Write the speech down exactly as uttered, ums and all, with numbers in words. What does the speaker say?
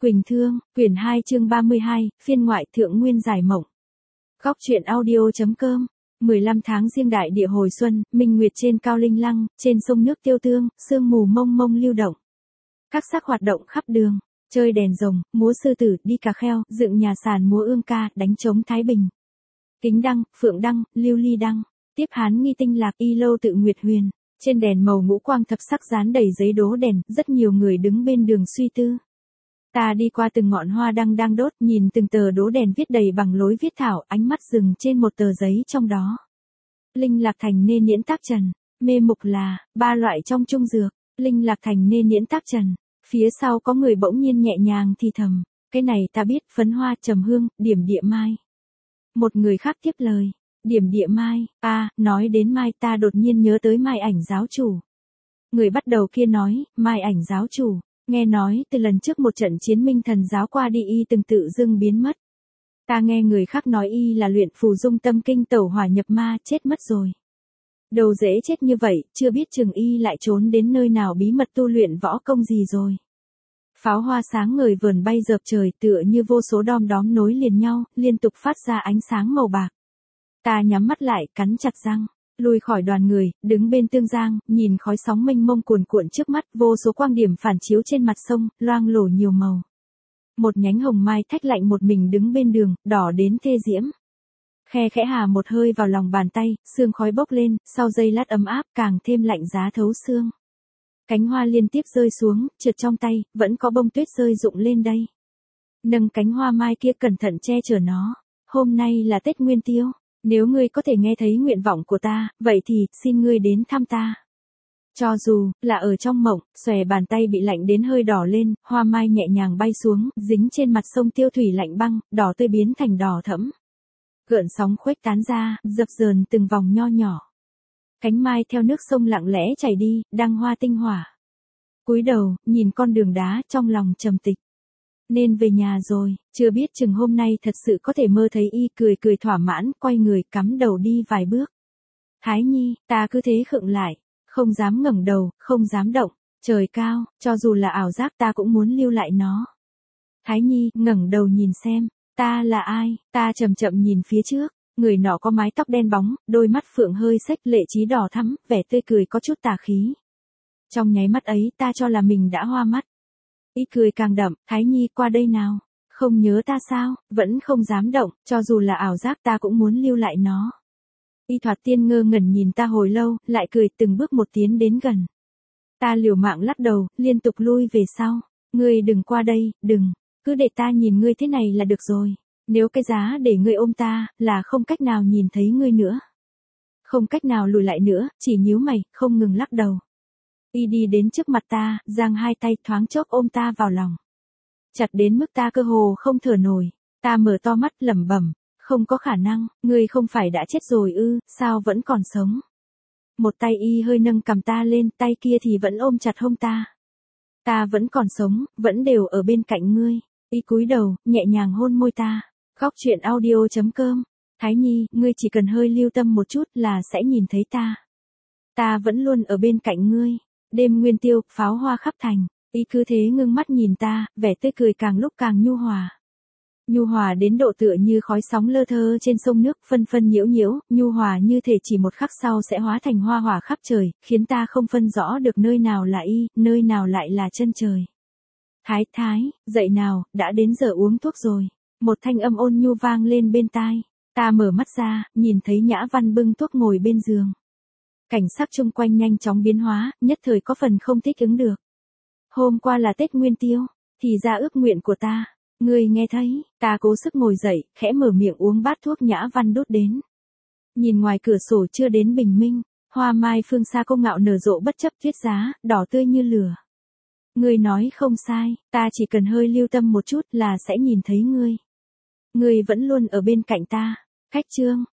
Quỳnh Thương, quyển hai chương ba mươi hai, phiên ngoại thượng nguyên giải mộng. Góc truyện audio.com. mười lăm tháng riêng đại địa hồi xuân, minh nguyệt trên cao linh lăng, trên sông nước tiêu tương, sương mù mông mông lưu động. Các sắc hoạt động khắp đường, chơi đèn rồng, múa sư tử, đi cà kheo, dựng nhà sàn múa ương ca, đánh trống Thái Bình. Kính đăng, phượng đăng, lưu ly đăng, tiếp hán nghi tinh lạc, y lâu tự nguyệt huyền. Trên đèn màu ngũ quang thập sắc dán đầy giấy đố đèn, rất nhiều người đứng bên đường suy tư. Ta đi qua từng ngọn hoa đăng đang đốt, nhìn từng tờ đố đèn viết đầy bằng lối viết thảo, ánh mắt dừng trên một tờ giấy trong đó. Linh lạc thành nên nhiễn tác trần, mê mục là, ba loại trong trung dược, linh lạc thành nên nhiễn tác trần. Phía sau có người bỗng nhiên nhẹ nhàng thì thầm, cái này ta biết, phấn hoa trầm hương, điểm địa mai. Một người khác tiếp lời, điểm địa mai, à, nói đến mai ta đột nhiên nhớ tới mai ảnh giáo chủ. Người bắt đầu kia nói, mai ảnh giáo chủ. Nghe nói từ lần trước một trận chiến minh thần giáo qua đi y từng tự dưng biến mất. Ta nghe người khác nói y là luyện phù dung tâm kinh tẩu hỏa nhập ma, chết mất rồi. Đầu dễ chết như vậy, chưa biết chừng y lại trốn đến nơi nào bí mật tu luyện võ công gì rồi. Pháo hoa sáng ngời vườn bay dợp trời, tựa như vô số đom đóm nối liền nhau, liên tục phát ra ánh sáng màu bạc. Ta nhắm mắt lại, cắn chặt răng. Lùi khỏi đoàn người, đứng bên tương giang, nhìn khói sóng mênh mông cuồn cuộn trước mắt, vô số quang điểm phản chiếu trên mặt sông, loang lổ nhiều màu. Một nhánh hồng mai thách lạnh một mình đứng bên đường, đỏ đến thê diễm. Khe khẽ hà một hơi vào lòng bàn tay, sương khói bốc lên, sau giây lát ấm áp càng thêm lạnh giá thấu xương. Cánh hoa liên tiếp rơi xuống, trượt trong tay, vẫn có bông tuyết rơi rụng lên đây. Nâng cánh hoa mai kia cẩn thận che chở nó. Hôm nay là Tết Nguyên Tiêu. Nếu ngươi có thể nghe thấy nguyện vọng của ta, vậy thì, xin ngươi đến thăm ta. Cho dù, là ở trong mộng, xòe bàn tay bị lạnh đến hơi đỏ lên, hoa mai nhẹ nhàng bay xuống, dính trên mặt sông tiêu thủy lạnh băng, đỏ tươi biến thành đỏ thẫm. Gợn sóng khuếch tán ra, dập dờn từng vòng nho nhỏ. Cánh mai theo nước sông lặng lẽ chảy đi, đăng hoa tinh hỏa. Cúi đầu, nhìn con đường đá, trong lòng trầm tịch. Nên về nhà rồi, chưa biết chừng hôm nay thật sự có thể mơ thấy y, cười cười thỏa mãn, quay người cắm đầu đi vài bước. Thái Nhi, ta cứ thế khựng lại, không dám ngẩng đầu, không dám động, trời cao, cho dù là ảo giác ta cũng muốn lưu lại nó. Thái Nhi, ngẩng đầu nhìn xem, ta là ai, ta chậm chậm nhìn phía trước, người nọ có mái tóc đen bóng, đôi mắt phượng hơi xếch lệ trí đỏ thắm, vẻ tươi cười có chút tà khí. Trong nháy mắt ấy ta cho là mình đã hoa mắt. Y cười càng đậm, Thái Nhi qua đây nào, không nhớ ta sao, vẫn không dám động, cho dù là ảo giác ta cũng muốn lưu lại nó. Y thoạt tiên ngơ ngẩn nhìn ta hồi lâu, lại cười từng bước một tiến đến gần. Ta liều mạng lắc đầu, liên tục lui về sau, ngươi đừng qua đây, đừng, cứ để ta nhìn ngươi thế này là được rồi, nếu cái giá để ngươi ôm ta, là không cách nào nhìn thấy ngươi nữa. Không cách nào lùi lại nữa, chỉ nhíu mày, không ngừng lắc đầu. Y đi đến trước mặt ta, giang hai tay thoáng chốc ôm ta vào lòng. Chặt đến mức ta cơ hồ không thở nổi. Ta mở to mắt lẩm bẩm, không có khả năng, ngươi không phải đã chết rồi ư, sao vẫn còn sống. Một tay y hơi nâng cằm ta lên, tay kia thì vẫn ôm chặt hông ta. Ta vẫn còn sống, vẫn đều ở bên cạnh ngươi. Y cúi đầu, nhẹ nhàng hôn môi ta. Góc truyện audio.com. Thái Nhi, ngươi chỉ cần hơi lưu tâm một chút là sẽ nhìn thấy ta. Ta vẫn luôn ở bên cạnh ngươi. Đêm Nguyên Tiêu, pháo hoa khắp thành, y cứ thế ngưng mắt nhìn ta, vẻ tươi cười càng lúc càng nhu hòa. Nhu hòa đến độ tựa như khói sóng lơ thơ trên sông nước, phân phân nhiễu nhiễu, nhu hòa như thể chỉ một khắc sau sẽ hóa thành hoa hỏa khắp trời, khiến ta không phân rõ được nơi nào là y, nơi nào lại là chân trời. Thái Thái, dậy nào, đã đến giờ uống thuốc rồi. Một thanh âm ôn nhu vang lên bên tai. Ta mở mắt ra, nhìn thấy Nhã Văn bưng thuốc ngồi bên giường. Cảnh sắc chung quanh nhanh chóng biến hóa, nhất thời có phần không thích ứng được. Hôm qua là Tết Nguyên Tiêu, thì ra ước nguyện của ta, ngươi nghe thấy, ta cố sức ngồi dậy, khẽ mở miệng uống bát thuốc Nhã Văn đút đến. Nhìn ngoài cửa sổ chưa đến bình minh, hoa mai phương xa cô ngạo nở rộ bất chấp tuyết giá, đỏ tươi như lửa. Ngươi nói không sai, ta chỉ cần hơi lưu tâm một chút là sẽ nhìn thấy ngươi. Ngươi vẫn luôn ở bên cạnh ta. Khách chương,